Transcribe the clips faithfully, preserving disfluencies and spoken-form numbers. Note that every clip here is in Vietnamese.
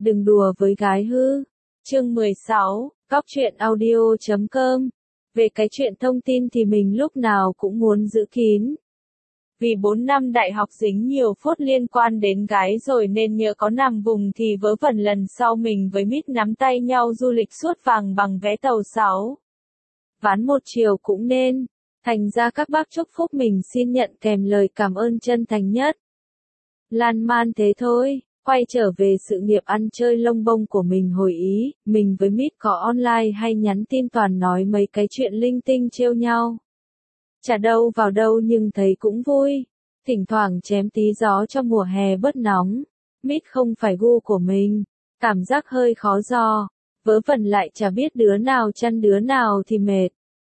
đừng đùa với gái hư. Chương mười sáu, Góc truyện audio chấm com. Về cái chuyện thông tin thì mình lúc nào cũng muốn giữ kín. Vì bốn năm đại học dính nhiều phốt liên quan đến gái rồi nên nhỡ có nằm vùng thì vớ vẩn lần sau mình với Mít nắm tay nhau du lịch suốt vàng bằng vé tàu sáu ván một chiều cũng nên. Thành ra các bác chúc phúc mình xin nhận kèm lời cảm ơn chân thành nhất. Lan man thế thôi, quay trở về sự nghiệp ăn chơi lông bông của mình hồi Ý, mình với Mít có online hay nhắn tin toàn nói mấy cái chuyện linh tinh trêu nhau. Chả đâu vào đâu nhưng thấy cũng vui. Thỉnh thoảng chém tí gió cho mùa hè bớt nóng. Mít không phải gu của mình. Cảm giác hơi khó dò. Vớ vẩn lại chả biết đứa nào chăn đứa nào thì mệt.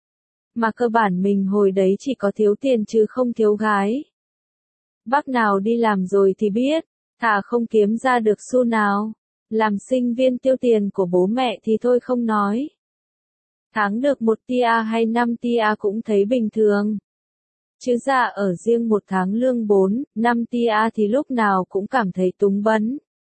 Mà cơ bản mình hồi đấy chỉ có thiếu tiền chứ không thiếu gái. Bác nào đi làm rồi thì biết. Thà không kiếm ra được xu nào. Làm sinh viên tiêu tiền của bố mẹ thì thôi không nói. Tháng được một tia hay năm tia cũng thấy bình thường. Chứ ra ở riêng một tháng lương bốn, năm tia thì lúc nào cũng cảm thấy túng bấn.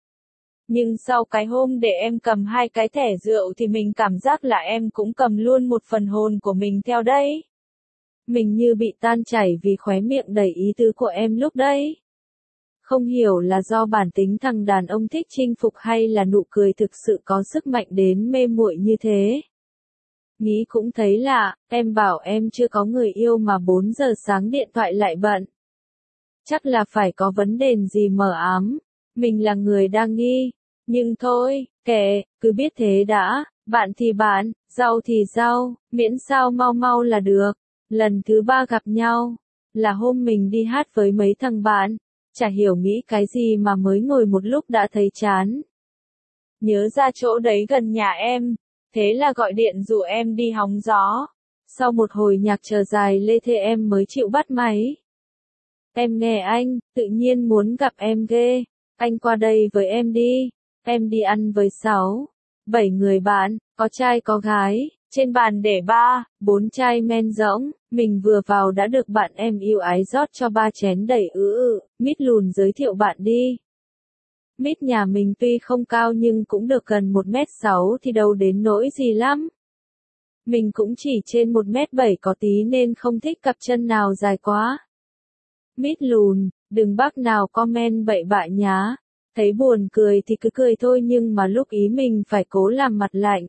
Nhưng sau cái hôm để em cầm hai cái thẻ rượu thì mình cảm giác là em cũng cầm luôn một phần hồn của mình theo đấy. Mình như bị tan chảy vì khóe miệng đầy ý tứ của em lúc đấy. Không hiểu là do bản tính thằng đàn ông thích chinh phục hay là nụ cười thực sự có sức mạnh đến mê muội như thế. Nghĩ cũng thấy lạ, em bảo em chưa có người yêu mà bốn giờ sáng điện thoại lại bận. Chắc là phải có vấn đề gì mờ ám. Mình là người đang nghi. Nhưng thôi, kệ, cứ biết thế đã, bạn thì bạn, rau thì rau, miễn sao mau mau là được. Lần thứ ba gặp nhau, là hôm mình đi hát với mấy thằng bạn, chả hiểu nghĩ cái gì mà mới ngồi một lúc đã thấy chán. Nhớ ra chỗ đấy gần nhà em. Thế là gọi điện rủ em đi hóng gió. Sau một hồi nhạc chờ dài lê thê em mới chịu bắt máy. Em nghe anh, tự nhiên muốn gặp em ghê. Anh qua đây với em đi. Em đi ăn với sáu, bảy người bạn, có trai có gái. Trên bàn để ba, bốn chai men rỗng. Mình vừa vào đã được bạn em yêu ái rót cho ba chén đầy ứ ự. Mít lùn giới thiệu bạn đi. Mít nhà mình tuy không cao nhưng cũng được gần một mét sáu thì đâu đến nỗi gì lắm. Mình cũng chỉ trên một mét bảy có tí nên không thích cặp chân nào dài quá. Mít lùn, đừng bác nào comment bậy bạ nhá. Thấy buồn cười thì cứ cười thôi nhưng mà lúc ý mình phải cố làm mặt lạnh.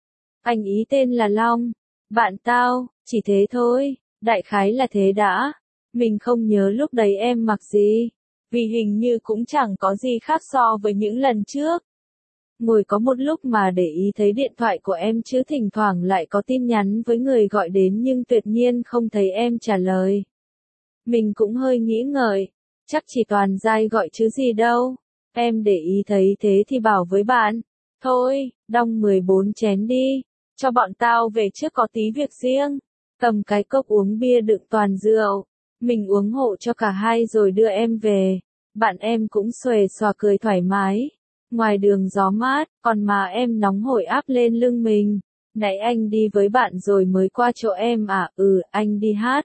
Anh ý tên là Long. Bạn tao, chỉ thế thôi, đại khái là thế đã. Mình không nhớ lúc đấy em mặc gì. Vì hình như cũng chẳng có gì khác so với những lần trước. Ngồi có một lúc mà để ý thấy điện thoại của em chứ thỉnh thoảng lại có tin nhắn với người gọi đến nhưng tuyệt nhiên không thấy em trả lời. Mình cũng hơi nghĩ ngợi, chắc chỉ toàn dai gọi chứ gì đâu. Em để ý thấy thế thì bảo với bạn, thôi, đong mười bốn chén đi, cho bọn tao về trước có tí việc riêng. Cầm cái cốc uống bia đựng toàn rượu. Mình uống hộ cho cả hai rồi đưa em về. Bạn em cũng xuề xòa cười thoải mái. Ngoài đường gió mát, còn mà em nóng hổi áp lên lưng mình. Nãy anh đi với bạn rồi mới qua chỗ em à? Ừ, anh đi hát.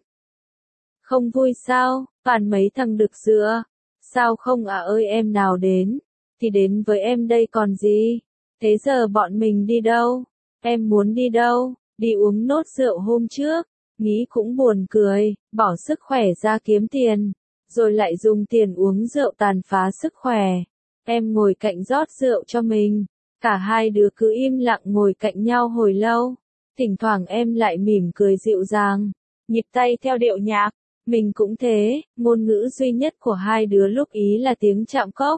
Không vui sao? Toàn mấy thằng đực dựa. Sao không à ơi em nào đến? Thì đến với em đây còn gì? Thế giờ bọn mình đi đâu? Em muốn đi đâu? Đi uống nốt rượu hôm trước. Nghĩ cũng buồn cười, bỏ sức khỏe ra kiếm tiền, rồi lại dùng tiền uống rượu tàn phá sức khỏe. Em ngồi cạnh rót rượu cho mình, cả hai đứa cứ im lặng ngồi cạnh nhau hồi lâu. Thỉnh thoảng em lại mỉm cười dịu dàng, nhịp tay theo điệu nhạc. Mình cũng thế, ngôn ngữ duy nhất của hai đứa lúc ý là tiếng chạm cốc.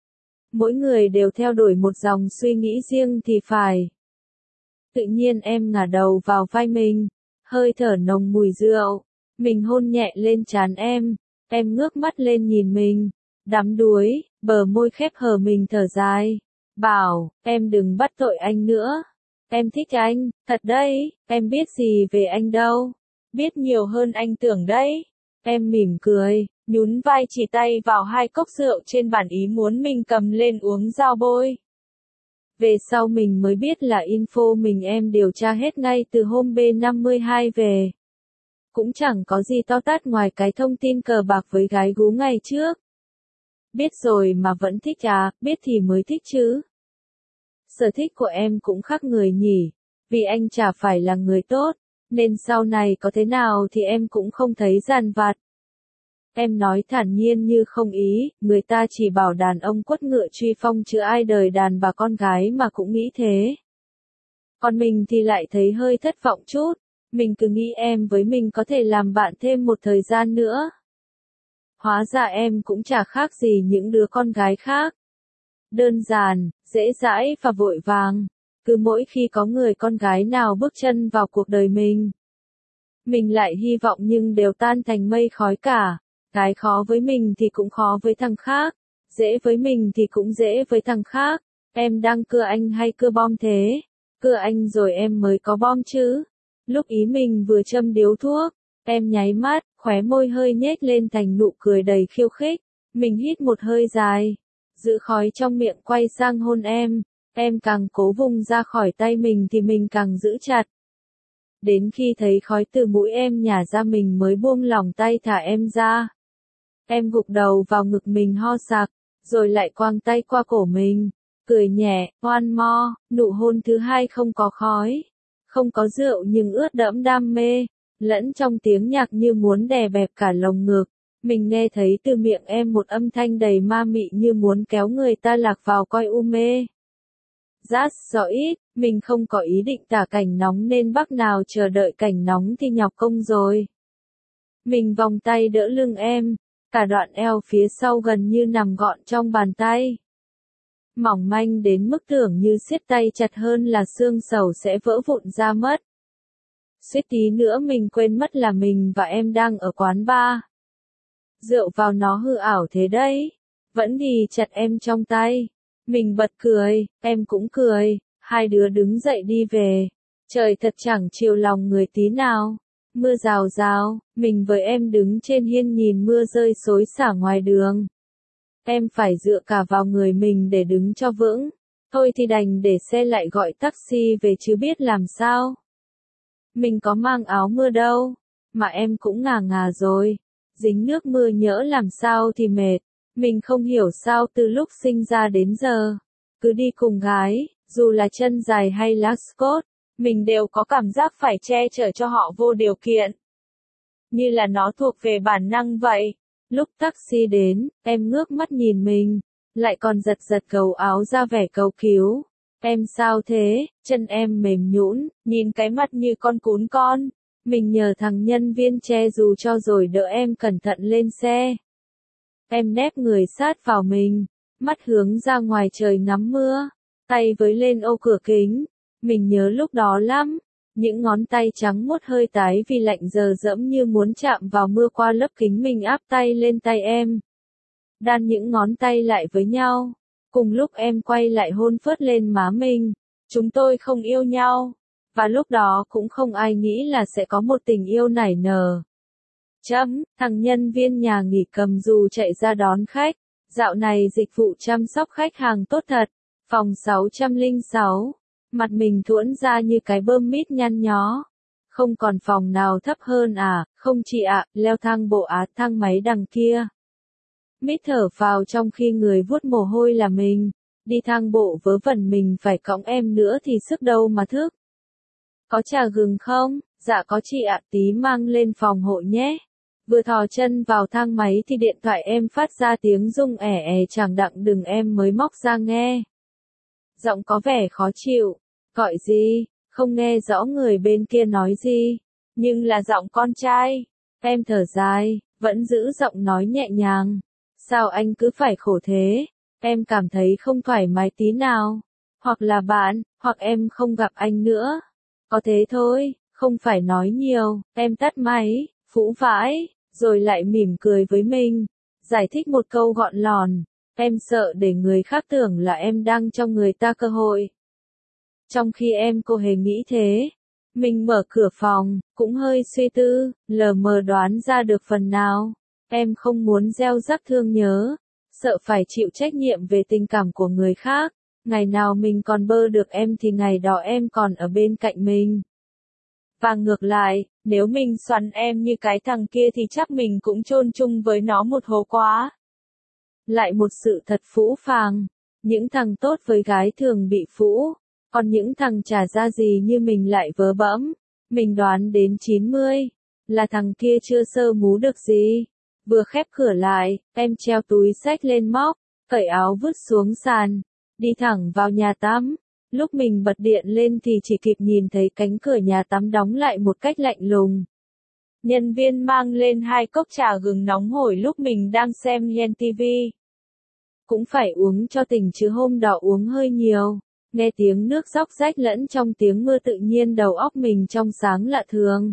Mỗi người đều theo đuổi một dòng suy nghĩ riêng thì phải. Tự nhiên em ngả đầu vào vai mình. Hơi thở nồng mùi rượu, mình hôn nhẹ lên trán em, em ngước mắt lên nhìn mình, đắm đuối, bờ môi khép hờ mình thở dài, bảo, em đừng bắt tội anh nữa, em thích anh, thật đấy, em biết gì về anh đâu, biết nhiều hơn anh tưởng đấy, em mỉm cười, nhún vai chỉ tay vào hai cốc rượu trên bàn ý muốn mình cầm lên uống giao bôi. Về sau mình mới biết là info mình em điều tra hết ngay từ hôm B năm mươi hai về. Cũng chẳng có gì to tát ngoài cái thông tin cờ bạc với gái gú ngày trước. Biết rồi mà vẫn thích à, biết thì mới thích chứ. sở thích của em cũng khác người nhỉ, vì anh chả phải là người tốt, nên sau này có thế nào thì em cũng không thấy dằn vặt. Em nói thản nhiên như không ý, người ta chỉ bảo đàn ông quất ngựa truy phong chứ ai đời đàn bà con gái mà cũng nghĩ thế. Còn mình thì lại thấy hơi thất vọng chút, mình cứ nghĩ em với mình có thể làm bạn thêm một thời gian nữa. Hóa ra em cũng chả khác gì những đứa con gái khác. Đơn giản, dễ dãi và vội vàng, cứ mỗi khi có người con gái nào bước chân vào cuộc đời mình. Mình lại hy vọng nhưng đều tan thành mây khói cả. Cái khó với mình thì cũng khó với thằng khác, dễ với mình thì cũng dễ với thằng khác. Em đang cưa anh hay cưa bom thế? Cưa anh rồi em mới có bom chứ. Lúc ý mình vừa châm điếu thuốc, em nháy mắt, khóe môi hơi nhếch lên thành nụ cười đầy khiêu khích. Mình hít một hơi dài, giữ khói trong miệng quay sang hôn em. Em càng cố vùng ra khỏi tay mình thì mình càng giữ chặt. Đến khi thấy khói từ mũi em nhả ra mình mới buông lỏng tay thả em ra. Em gục đầu vào ngực mình ho sặc, rồi lại quàng tay qua cổ mình, cười nhẹ, one more, nụ hôn thứ hai không có khói, không có rượu nhưng ướt đẫm đam mê, lẫn trong tiếng nhạc như muốn đè bẹp cả lồng ngực. Mình nghe thấy từ miệng em một âm thanh đầy ma mị như muốn kéo người ta lạc vào coi u mê. Just so it, mình không có ý định tả cảnh nóng nên bác nào chờ đợi cảnh nóng thì nhọc công rồi. Mình vòng tay đỡ lưng em, cả đoạn eo phía sau gần như nằm gọn trong bàn tay. Mỏng manh đến mức tưởng như siết tay chặt hơn là xương sầu sẽ vỡ vụn ra mất. Suýt tí nữa mình quên mất là mình và em đang ở quán bar. Rượu vào nó hư ảo thế đấy. Vẫn ghi chặt em trong tay. Mình bật cười, em cũng cười, hai đứa đứng dậy đi về. Trời thật chẳng chiều lòng người tí nào. Mưa rào rào, mình với em đứng trên hiên nhìn mưa rơi xối xả ngoài đường. Em phải dựa cả vào người mình để đứng cho vững. Thôi thì đành để xe lại gọi taxi về chứ biết làm sao. Mình có mang áo mưa đâu, mà em cũng ngà ngà rồi. Dính nước mưa nhỡ làm sao thì mệt. Mình không hiểu sao từ lúc sinh ra đến giờ, cứ đi cùng gái, dù là chân dài hay lá Scott, mình đều có cảm giác phải che chở cho họ vô điều kiện. Như là nó thuộc về bản năng vậy. Lúc taxi đến, em ngước mắt nhìn mình, lại còn giật giật gấu áo ra vẻ cầu cứu. Em sao thế? Chân em mềm nhũn, nhìn cái mặt như con cún con. Mình nhờ thằng nhân viên che dù cho rồi đỡ em cẩn thận lên xe. Em nép người sát vào mình, mắt hướng ra ngoài trời ngắm mưa, tay với lên ô cửa kính. Mình nhớ lúc đó lắm, những ngón tay trắng muốt hơi tái vì lạnh giờ dẫm như muốn chạm vào mưa qua lớp kính. Mình áp tay lên tay em, đan những ngón tay lại với nhau. Cùng lúc em quay lại hôn phớt lên má mình. Chúng tôi không yêu nhau, và lúc đó cũng không ai nghĩ là sẽ có một tình yêu nảy nở. Chấm, thằng nhân viên nhà nghỉ cầm dù chạy ra đón khách. Dạo này dịch vụ chăm sóc khách hàng tốt thật. Phòng sáu không sáu. Mặt mình thuẫn ra như cái bơm mít nhăn nhó. Không còn phòng nào thấp hơn à? Không chị ạ, leo thang bộ á, thang máy đằng kia. Mít thở vào trong khi người vuốt mồ hôi là mình. Đi thang bộ vớ vẩn mình phải cõng em nữa thì sức đâu mà thức. Có trà gừng không? Dạ có chị ạ, tí mang lên phòng hộ nhé. Vừa thò chân vào thang máy thì điện thoại em phát ra tiếng rung ẻ ẻ chẳng đặng đừng em mới móc ra nghe. Giọng có vẻ khó chịu. Gọi gì? Không nghe rõ người bên kia nói gì. Nhưng là giọng con trai. Em thở dài, vẫn giữ giọng nói nhẹ nhàng. Sao anh cứ phải khổ thế? Em cảm thấy không thoải mái tí nào. Hoặc là bạn, hoặc em không gặp anh nữa. Có thế thôi, không phải nói nhiều. Em tắt máy, phũ vãi, rồi lại mỉm cười với mình. Giải thích một câu gọn lòn. Em sợ để người khác tưởng là em đang cho người ta cơ hội. Trong khi em cô hề nghĩ thế. Mình mở cửa phòng, cũng hơi suy tư, lờ mờ đoán ra được phần nào. Em không muốn gieo rắc thương nhớ, sợ phải chịu trách nhiệm về tình cảm của người khác. Ngày nào mình còn bơ được em thì ngày đó em còn ở bên cạnh mình. Và ngược lại, nếu mình xoắn em như cái thằng kia thì chắc mình cũng chôn chung với nó một hố quá. Lại một sự thật phũ phàng. Những thằng tốt với gái thường bị phũ, còn những thằng chả ra gì như mình lại vớ bẫm. Mình đoán đến chín mươi, là thằng kia chưa sơ mú được gì. Vừa khép cửa lại, em treo túi xách lên móc, cởi áo vứt xuống sàn, đi thẳng vào nhà tắm. Lúc mình bật điện lên thì chỉ kịp nhìn thấy cánh cửa nhà tắm đóng lại một cách lạnh lùng. Nhân viên mang lên hai cốc trà gừng nóng hổi lúc mình đang xem Yen ti vi. Cũng phải uống cho tỉnh chứ hôm đó uống hơi nhiều. Nghe tiếng nước róc rách lẫn trong tiếng mưa tự nhiên đầu óc mình trong sáng lạ thường.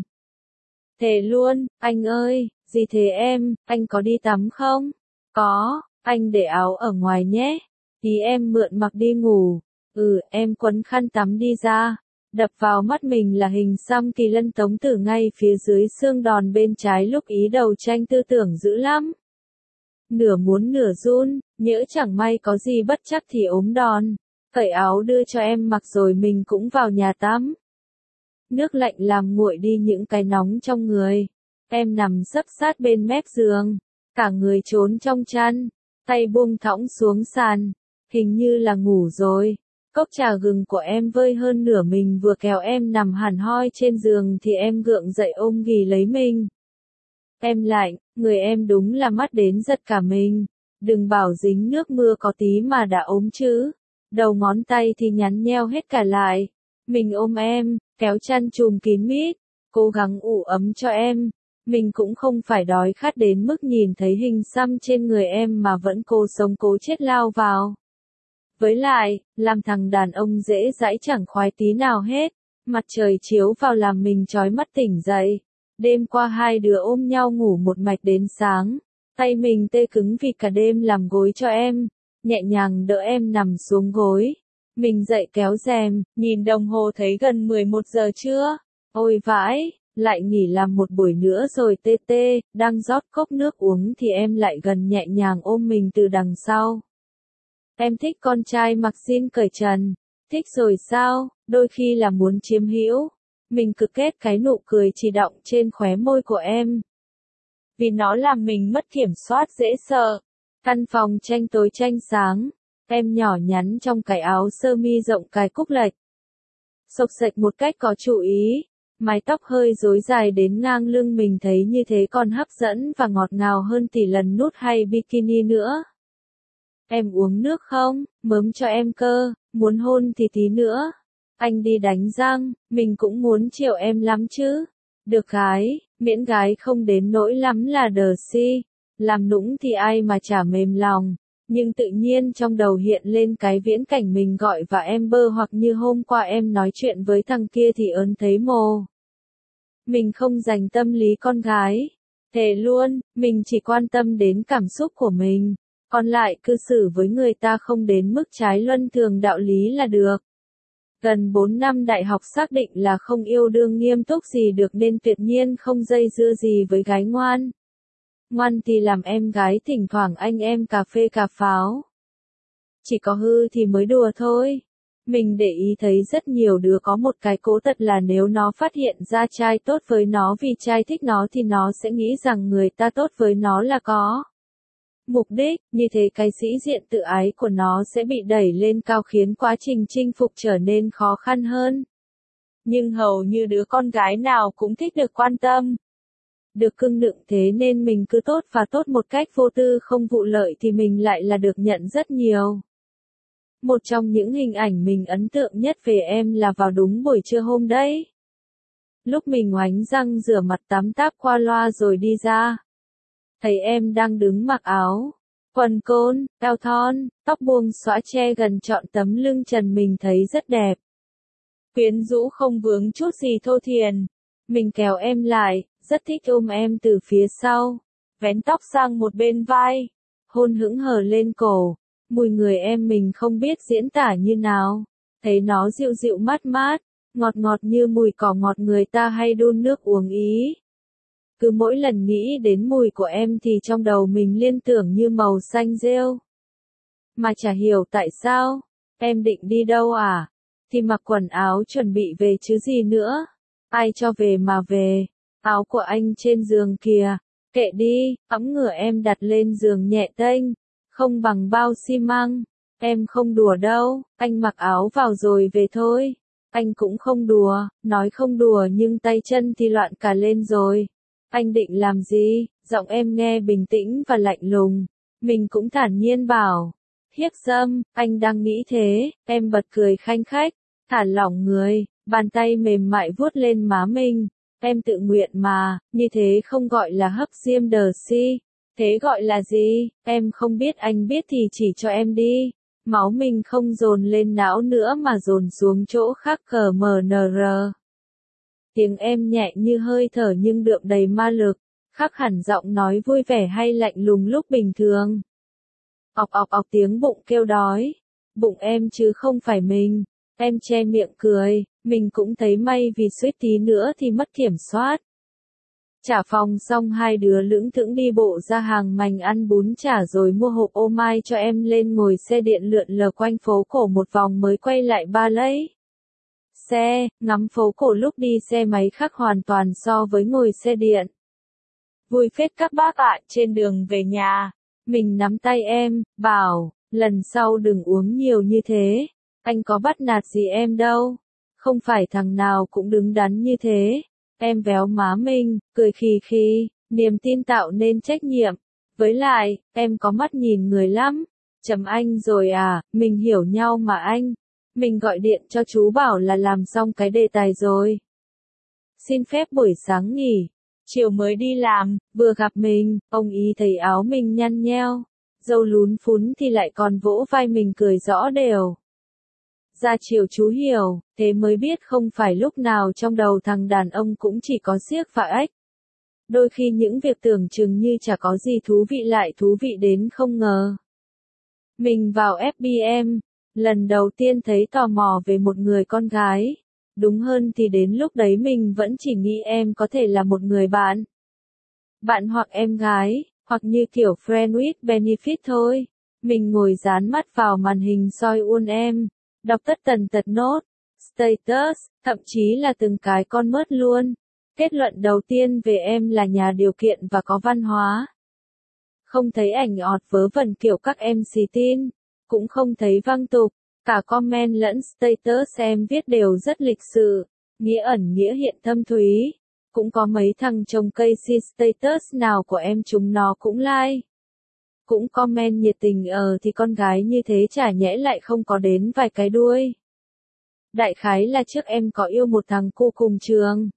Thề luôn, anh ơi, gì thế em, anh có đi tắm không? Có, anh để áo ở ngoài nhé. Tí em mượn mặc đi ngủ. Ừ, em quấn khăn tắm đi ra. Đập vào mắt mình là hình xăm Kỳ Lân Tống Tử ngay phía dưới xương đòn bên trái lúc ý đầu tranh tư tưởng dữ lắm. Nửa muốn nửa run, nhỡ chẳng may có gì bất chắc thì ốm đòn. Cởi áo đưa cho em mặc rồi mình cũng vào nhà tắm. Nước lạnh làm nguội đi những cái nóng trong người. Em nằm sấp sát bên mép giường, cả người trốn trong chăn, tay buông thõng xuống sàn, hình như là ngủ rồi. Cốc trà gừng của em vơi hơn nửa mình vừa kéo em nằm hẳn hoi trên giường thì em gượng dậy ôm ghì lấy mình. Em lạnh, người em đúng là mắt đến giật cả mình. Đừng bảo dính nước mưa có tí mà đã ốm chứ. Đầu ngón tay thì nhắn nheo hết cả lại. Mình ôm em, kéo chăn chùm kín mít, cố gắng ủ ấm cho em. Mình cũng không phải đói khát đến mức nhìn thấy hình xăm trên người em mà vẫn cố sống cố chết lao vào. Với lại, làm thằng đàn ông dễ dãi chẳng khoái tí nào hết. Mặt trời chiếu vào làm mình chói mắt tỉnh dậy. Đêm qua hai đứa ôm nhau ngủ một mạch đến sáng. Tay mình tê cứng vì cả đêm làm gối cho em. Nhẹ nhàng đỡ em nằm xuống gối. Mình dậy kéo rèm, nhìn đồng hồ thấy gần mười một giờ trưa. Ôi vãi, lại nghỉ làm một buổi nữa rồi tê tê, đang rót cốc nước uống thì em lại gần nhẹ nhàng ôm mình từ đằng sau. Em thích con trai mặc jean cởi trần. Thích rồi sao, đôi khi là muốn chiếm hữu. Mình cực kết cái nụ cười chỉ đọng trên khóe môi của em. Vì nó làm mình mất kiểm soát dễ sợ. Căn phòng tranh tối tranh sáng. Em nhỏ nhắn trong cái áo sơ mi rộng cài cúc lệch. Xộc xệch một cách có chú ý. Mái tóc hơi rối dài đến ngang lưng mình thấy như thế còn hấp dẫn và ngọt ngào hơn tỷ lần nút hay bikini nữa. Em uống nước không? Mớm cho em cơ, muốn hôn thì tí nữa. Anh đi đánh răng, mình cũng muốn chiều em lắm chứ. Được gái, miễn gái không đến nỗi lắm là đờ si. Làm nũng thì ai mà chả mềm lòng. Nhưng tự nhiên trong đầu hiện lên cái viễn cảnh mình gọi và em bơ hoặc như hôm qua em nói chuyện với thằng kia thì ớn thấy mồ. Mình không dành tâm lý con gái. Thề luôn, mình chỉ quan tâm đến cảm xúc của mình. Còn lại cư xử với người ta không đến mức trái luân thường đạo lý là được. Gần bốn năm đại học xác định là không yêu đương nghiêm túc gì được nên tuyệt nhiên không dây dưa gì với gái ngoan. Ngoan thì làm em gái thỉnh thoảng anh em cà phê cà pháo. Chỉ có hư thì mới đùa thôi. Mình để ý thấy rất nhiều đứa có một cái cố tật là nếu nó phát hiện ra trai tốt với nó vì trai thích nó thì nó sẽ nghĩ rằng người ta tốt với nó là có mục đích, như thế cái sĩ diện tự ái của nó sẽ bị đẩy lên cao khiến quá trình chinh phục trở nên khó khăn hơn. Nhưng hầu như đứa con gái nào cũng thích được quan tâm, được cưng nựng thế nên mình cứ tốt và tốt một cách vô tư không vụ lợi thì mình lại là được nhận rất nhiều. Một trong những hình ảnh mình ấn tượng nhất về em là vào đúng buổi trưa hôm đấy. Lúc mình oánh răng rửa mặt tắm táp qua loa rồi đi ra. Thấy em đang đứng mặc áo, quần côn, eo thon, tóc buông xõa che gần trọn tấm lưng trần mình thấy rất đẹp. Quyến rũ không vướng chút gì thô thiền. Mình kéo em lại, rất thích ôm em từ phía sau, vén tóc sang một bên vai, hôn hững hờ lên cổ. Mùi người em mình không biết diễn tả như nào, thấy nó dịu dịu mát mát, ngọt ngọt như mùi cỏ ngọt người ta hay đun nước uống ý. Cứ mỗi lần nghĩ đến mùi của em thì trong đầu mình liên tưởng như màu xanh rêu. Mà chả hiểu tại sao, em định đi đâu à? Thì mặc quần áo chuẩn bị về chứ gì nữa. Ai cho về mà về, áo của anh trên giường kìa, kệ đi, ẵm ngửa em đặt lên giường nhẹ tênh, không bằng bao xi măng. Em không đùa đâu, anh mặc áo vào rồi về thôi. Anh cũng không đùa, nói không đùa nhưng tay chân thì loạn cả lên rồi. Anh định làm gì? Giọng em nghe bình tĩnh và lạnh lùng. Mình cũng thản nhiên bảo. Hiếp dâm, anh đang nghĩ thế, em bật cười khanh khách, thả lỏng người, bàn tay mềm mại vuốt lên má mình. Em tự nguyện mà, như thế không gọi là hấp diêm đờ si. Thế gọi là gì? Em không biết, anh biết thì chỉ cho em đi. Máu mình không dồn lên não nữa mà dồn xuống chỗ khác cờ mờ nờ rờ. Tiếng em nhẹ như hơi thở nhưng đượm đầy ma lực, khác hẳn giọng nói vui vẻ hay lạnh lùng lúc bình thường. Ọc ọc ọc tiếng bụng kêu đói. Bụng em chứ không phải mình. Em che miệng cười, mình cũng thấy may vì suýt tí nữa thì mất kiểm soát. Trả phòng xong hai đứa lững thững đi bộ ra hàng mành ăn bún chả rồi mua hộp ô mai cho em lên ngồi xe điện lượn lờ quanh phố cổ một vòng mới quay lại ba lấy. Xe, ngắm phố cổ lúc đi xe máy khác hoàn toàn so với ngồi xe điện. Vui phết các bác ạ, trên đường về nhà. Mình nắm tay em, bảo, lần sau đừng uống nhiều như thế. Anh có bắt nạt gì em đâu. Không phải thằng nào cũng đứng đắn như thế. Em véo má mình, cười khì khì, niềm tin tạo nên trách nhiệm. Với lại, em có mắt nhìn người lắm. Chấm anh rồi à, mình hiểu nhau mà anh. Mình gọi điện cho chú bảo là làm xong cái đề tài rồi. Xin phép buổi sáng nghỉ. Chiều mới đi làm, vừa gặp mình, ông ý thấy áo mình nhăn nheo. Dâu lún phún thì lại còn vỗ vai mình cười rõ đều. Ra chiều chú hiểu, thế mới biết không phải lúc nào trong đầu thằng đàn ông cũng chỉ có xiếc và ếch. Đôi khi những việc tưởng chừng như chả có gì thú vị lại thú vị đến không ngờ. Mình vào ép bê em, lần đầu tiên thấy tò mò về một người con gái. Đúng hơn thì đến lúc đấy mình vẫn chỉ nghĩ em có thể là một người bạn. Bạn hoặc em gái, hoặc như kiểu friend with benefit thôi. Mình ngồi dán mắt vào màn hình soi uôn em. Đọc tất tần tật nốt, status, thậm chí là từng cái con mớt luôn. Kết luận đầu tiên về em là nhà điều kiện và có văn hóa. Không thấy ảnh ọt vớ vẩn kiểu các em xì tin, cũng không thấy văng tục. Cả comment lẫn status em viết đều rất lịch sự, nghĩa ẩn nghĩa hiện thâm thúy. Cũng có mấy thằng trồng cây si status nào của em chúng nó cũng like. Cũng comment nhiệt tình ờ thì con gái như thế chả nhẽ lại không có đến vài cái đuôi. Đại khái là trước em có yêu một thằng cu cùng trường.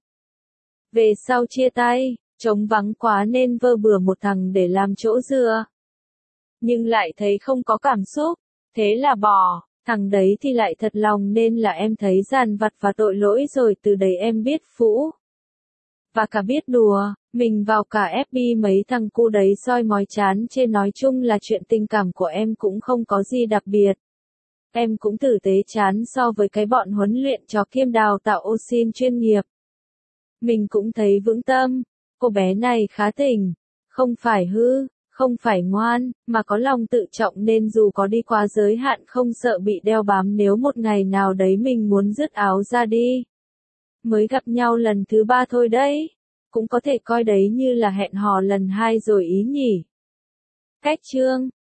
Về sau chia tay, trống vắng quá nên vơ bừa một thằng để làm chỗ dựa. Nhưng lại thấy không có cảm xúc, thế là bỏ. Thằng đấy thì lại thật lòng nên là em thấy dằn vặt và tội lỗi rồi từ đấy em biết phũ. Và cả biết đùa, mình vào cả ép bê mấy thằng cu đấy soi mói chán chê nói chung là chuyện tình cảm của em cũng không có gì đặc biệt. Em cũng tử tế chán so với cái bọn huấn luyện chó kiêm đào tạo ô sin chuyên nghiệp. Mình cũng thấy vững tâm, cô bé này khá tỉnh, không phải hư. Không phải ngoan, mà có lòng tự trọng nên dù có đi quá giới hạn không sợ bị đeo bám nếu một ngày nào đấy mình muốn dứt áo ra đi. Mới gặp nhau lần thứ ba thôi đấy, cũng có thể coi đấy như là hẹn hò lần hai rồi ý nhỉ. Cách chương